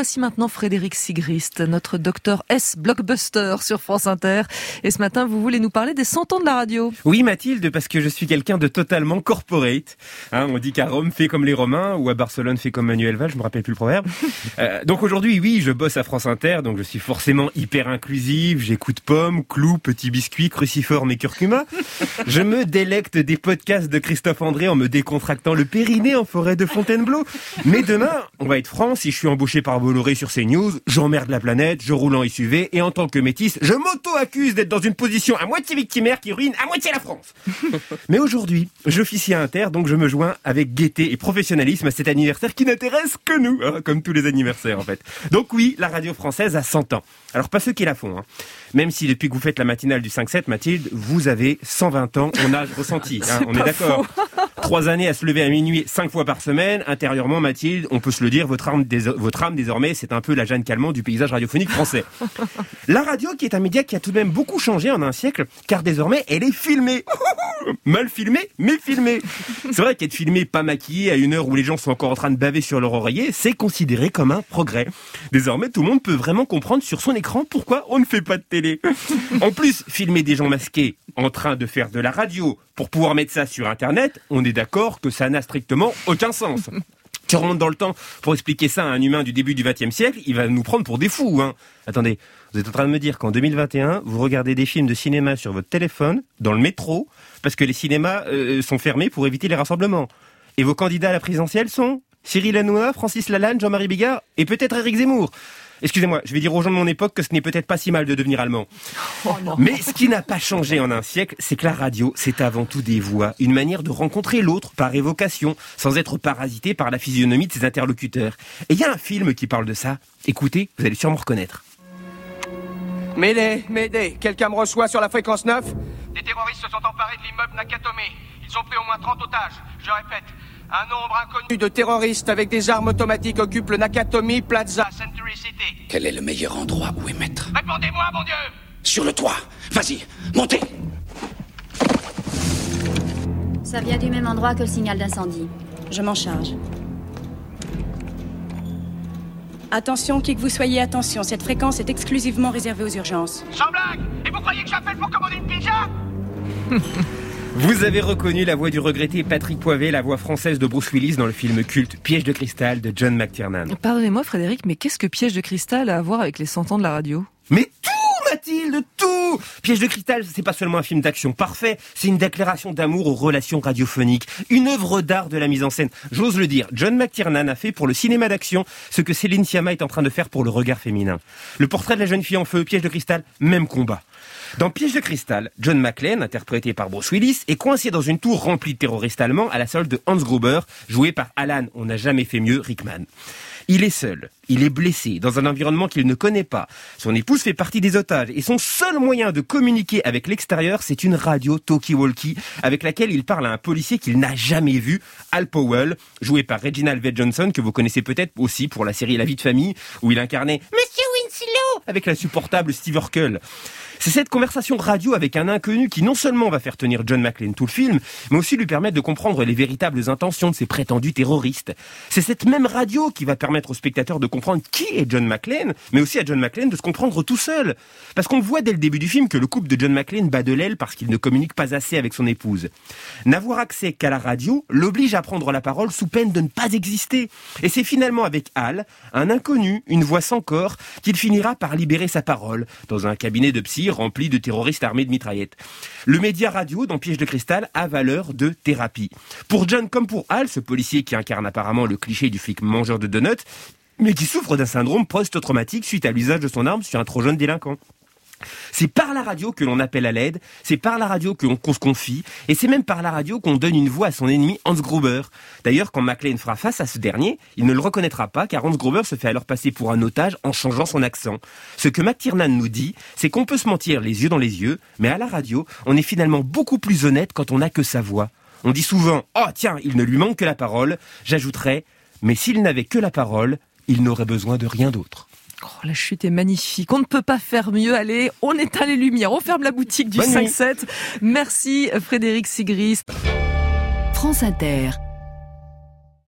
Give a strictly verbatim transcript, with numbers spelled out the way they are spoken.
voici maintenant Frédéric Sigrist, notre docteur S Blockbuster sur France Inter. Et ce matin, vous voulez nous parler des cent ans de la radio. Oui Mathilde, parce que je suis quelqu'un de totalement corporate. Hein, on dit qu'à Rome, fait comme les Romains, ou à Barcelone, fait comme Manuel Valls, je me rappelle plus le proverbe. euh, donc aujourd'hui, oui, je bosse à France Inter, donc je suis forcément hyper inclusif, j'écoute pommes, clous, petits biscuits, cruciformes et curcuma. Je me délecte des podcasts de Christophe André en me décontractant le périnée en forêt de Fontainebleau. Mais demain, on va être franc, si je suis embauché par Bolloré sur CNews, j'emmerde la planète, je roule en S U V, et en tant que métisse, je m'auto-accuse d'être dans une position à moitié victimaire qui ruine à moitié la France. Mais aujourd'hui, j'officie à Inter, donc je me joins avec gaieté et professionnalisme à cet anniversaire qui n'intéresse que nous, hein, comme tous les anniversaires en fait. Donc oui, la radio française a cent ans. Alors pas ceux qui la font, hein. Même si depuis que vous faites la matinale du cinq sept, Mathilde, vous avez cent vingt ans en âge ressenti, hein, on est d'accord. Trois années à se lever à minuit, cinq fois par semaine. Intérieurement, Mathilde, on peut se le dire, votre âme, dés- votre âme désormais, c'est un peu la Jeanne Calment du paysage radiophonique français. La radio, qui est un média qui a tout de même beaucoup changé en un siècle, car désormais, elle est filmée. Mal filmée, mais filmée. C'est vrai qu'être filmé, pas maquillé, à une heure où les gens sont encore en train de baver sur leur oreiller, c'est considéré comme un progrès. Désormais, tout le monde peut vraiment comprendre sur son écran pourquoi on ne fait pas de télé. En plus, filmer des gens masqués en train de faire de la radio pour pouvoir mettre ça sur Internet, on est d'accord que ça n'a strictement aucun sens. Tu remontes dans le temps pour expliquer ça à un humain du début du vingtième siècle, il va nous prendre pour des fous, hein. Attendez, vous êtes en train de me dire qu'en deux mille vingt et un, vous regardez des films de cinéma sur votre téléphone, dans le métro, parce que les cinémas euh, sont fermés pour éviter les rassemblements. Et vos candidats à la présidentielle sont Cyril Hanouna, Francis Lalanne, Jean-Marie Bigard et peut-être Éric Zemmour. Excusez-moi, je vais dire aux gens de mon époque que ce n'est peut-être pas si mal de devenir allemand. Oh non. Mais ce qui n'a pas changé en un siècle, c'est que la radio, c'est avant tout des voix, une manière de rencontrer l'autre par évocation, sans être parasité par la physionomie de ses interlocuteurs. Et il y a un film qui parle de ça. Écoutez, vous allez sûrement reconnaître. M'aider, m'aider, quelqu'un me reçoit sur la fréquence neuf ? Des terroristes se sont emparés de l'immeuble Nakatomi. Ils ont pris au moins trente otages. Je répète, un nombre inconnu de terroristes avec des armes automatiques occupent le Nakatomi Plaza. Century City. Quel est le meilleur endroit où émettre ? Répondez-moi, mon Dieu ! Sur le toit. Vas-y, montez. Ça vient du même endroit que le signal d'incendie. Je m'en charge. Attention, qui que vous soyez, attention. Cette fréquence est exclusivement réservée aux urgences. Sans blague ! Et vous croyez que j'appelle pour commander une pizza ? Vous avez reconnu la voix du regretté Patrick Poivet, la voix française de Bruce Willis dans le film culte Piège de cristal de John McTiernan. Pardonnez-moi Frédéric, mais qu'est-ce que Piège de cristal a à voir avec les cent ans de la radio ? Mais tout, Mathilde, tout! Piège de cristal, c'est pas seulement un film d'action parfait, c'est une déclaration d'amour aux relations radiophoniques, une œuvre d'art de la mise en scène. J'ose le dire, John McTiernan a fait pour le cinéma d'action ce que Céline Sciamma est en train de faire pour le regard féminin. Le portrait de la jeune fille en feu, Piège de cristal, même combat. Dans Piège de cristal, John McClane, interprété par Bruce Willis, est coincé dans une tour remplie de terroristes allemands à la solde de Hans Gruber, joué par Alan, on n'a jamais fait mieux, Rickman. Il est seul, il est blessé, dans un environnement qu'il ne connaît pas. Son épouse fait partie des otages, et son seul moyen de communiquer avec l'extérieur, c'est une radio talkie-walkie, avec laquelle il parle à un policier qu'il n'a jamais vu, Al Powell, joué par Reginald V. Johnson, que vous connaissez peut-être aussi pour la série La vie de famille, où il incarnait Monsieur Winslow, avec l'insupportable Steve Urkel. C'est cette conversation radio avec un inconnu qui non seulement va faire tenir John McClane tout le film, mais aussi lui permettre de comprendre les véritables intentions de ces prétendus terroristes. C'est cette même radio qui va permettre aux spectateurs de comprendre qui est John McClane, mais aussi à John McClane de se comprendre tout seul. Parce qu'on voit dès le début du film que le couple de John McClane bat de l'aile parce qu'il ne communique pas assez avec son épouse. N'avoir accès qu'à la radio l'oblige à prendre la parole sous peine de ne pas exister. Et c'est finalement avec Al, un inconnu, une voix sans corps, qu'il finira par libérer sa parole dans un cabinet de psy rempli de terroristes armés de mitraillettes. Le média radio dans Piège de cristal a valeur de thérapie. Pour John comme pour Al, ce policier qui incarne apparemment le cliché du flic mangeur de donuts, mais qui souffre d'un syndrome post-traumatique suite à l'usage de son arme sur un trop jeune délinquant. C'est par la radio que l'on appelle à l'aide, c'est par la radio que l'on qu'on se confie, et c'est même par la radio qu'on donne une voix à son ennemi Hans Gruber. D'ailleurs, quand McClane fera face à ce dernier, il ne le reconnaîtra pas, car Hans Gruber se fait alors passer pour un otage en changeant son accent. Ce que McTiernan nous dit, c'est qu'on peut se mentir les yeux dans les yeux, mais à la radio, on est finalement beaucoup plus honnête quand on n'a que sa voix. On dit souvent « Oh tiens, il ne lui manque que la parole », j'ajouterais « Mais s'il n'avait que la parole, il n'aurait besoin de rien d'autre ». Oh, la chute est magnifique. On ne peut pas faire mieux. Allez, on éteint les lumières. On ferme la boutique du cinq sept. Merci Frédéric Sigrist. France Inter.